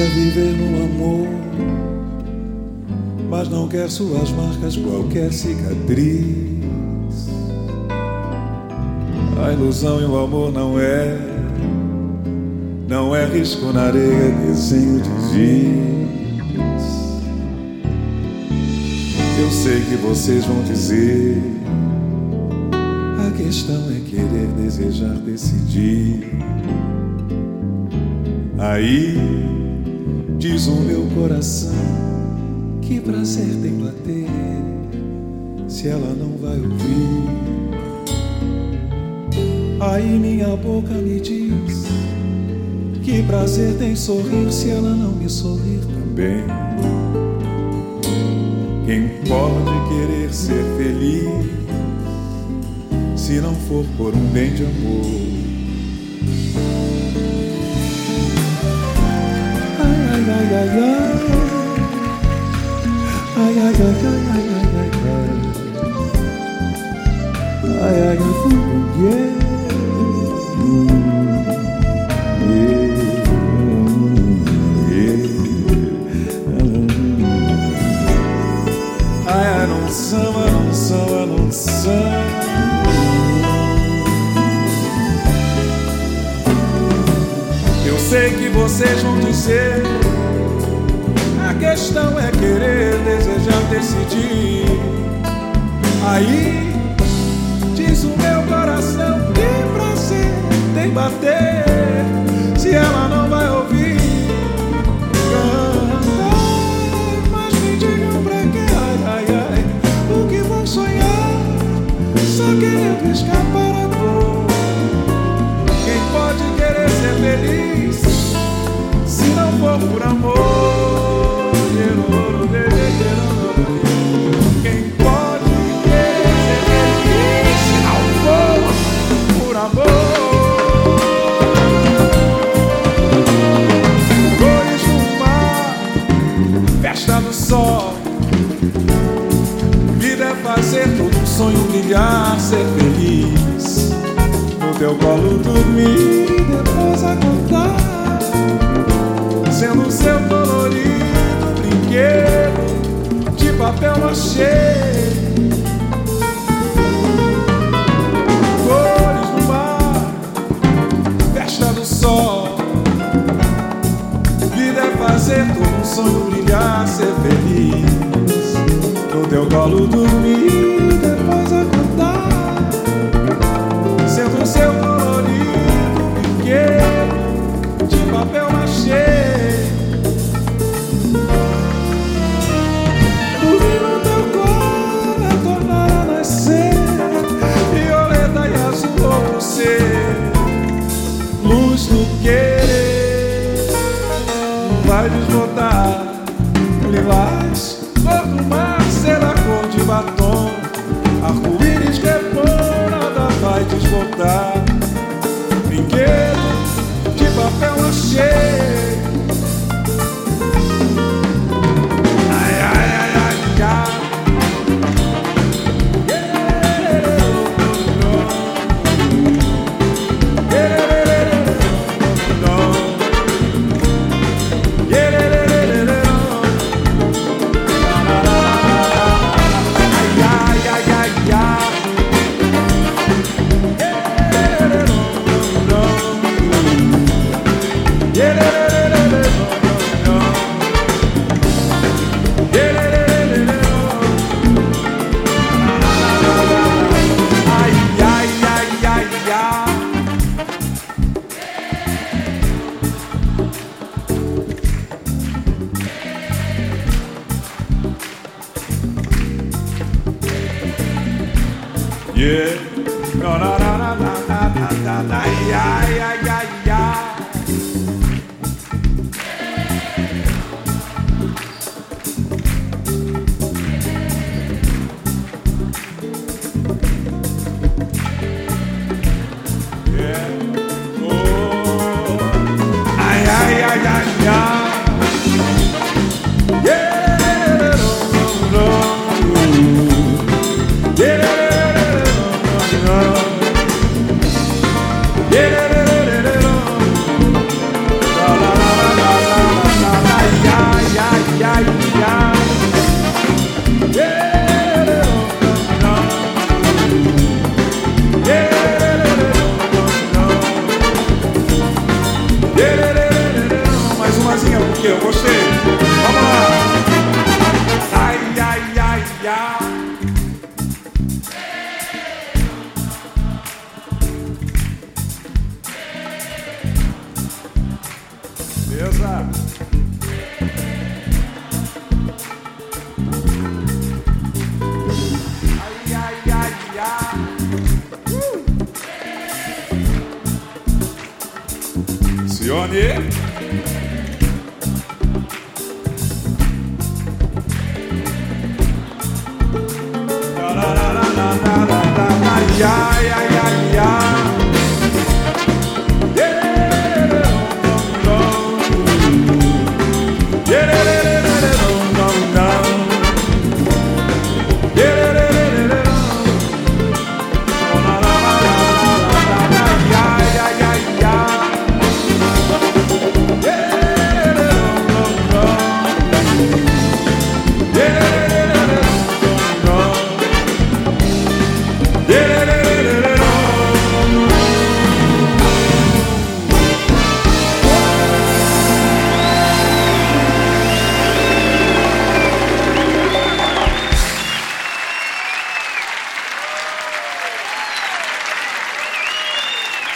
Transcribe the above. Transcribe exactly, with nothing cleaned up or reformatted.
viver no amor, mas não quer suas marcas, qualquer cicatriz. A ilusão e o amor não é, não é risco na areia, é desenho de giz. Eu sei que vocês vão dizer, a questão é querer, desejar, decidir. Aí diz o meu coração, que prazer tem bater, se ela não vai ouvir. Aí minha boca me diz, que prazer tem sorrir, se ela não me sorrir também. Quem pode querer ser feliz, se não for por um bem de amor? Ai, ai, ai, ai, ai, ai, ai, ai, ai, ai, ai, ai, ai, yeah. Ai, não samba, não samba, não samba. Eu sei que vocês vão dizer, a questão é querer, desejar, decidir. Aí diz o meu coração, que prazer tem bater, se ela não vai ouvir. Cantar, mas me digam pra quê, ai, ai, ai, o que vão sonhar, só querendo escapar à dor. Quem pode querer ser feliz, se não for por amor? Quem pode querer ser feliz, se não for por amor? Cores no mar, festa no sol, vida é fazer todo um sonho brilhar, ser feliz, no teu colo dormir, depois acordar, sendo seu colorido brinquedo de papel machê. Cores no mar, festa do sol, vida é fazer todo um sonho brilhar, ser feliz, no teu colo dormir, depois acordar, sendo seu colorido brinquedo de papel machê. Dormir no teu colo é tornar a nascer, violeta e azul outro ser, luz do querer, vai desbotar, lilás, cor do mar, ser a cor de batom, arco-íris que é bom, nada vai desbotar, brinquedo de papel machê. Ai, ai, ai, ai, ai. Yeah, no, no, no, no, no, no, no, no, no, yeah, yeah, yeah, yeah. Yeah, oh, ay, ay, ay, ay, ay. Yeah, no, no, no, yeah. Yeah. da, da, da, da,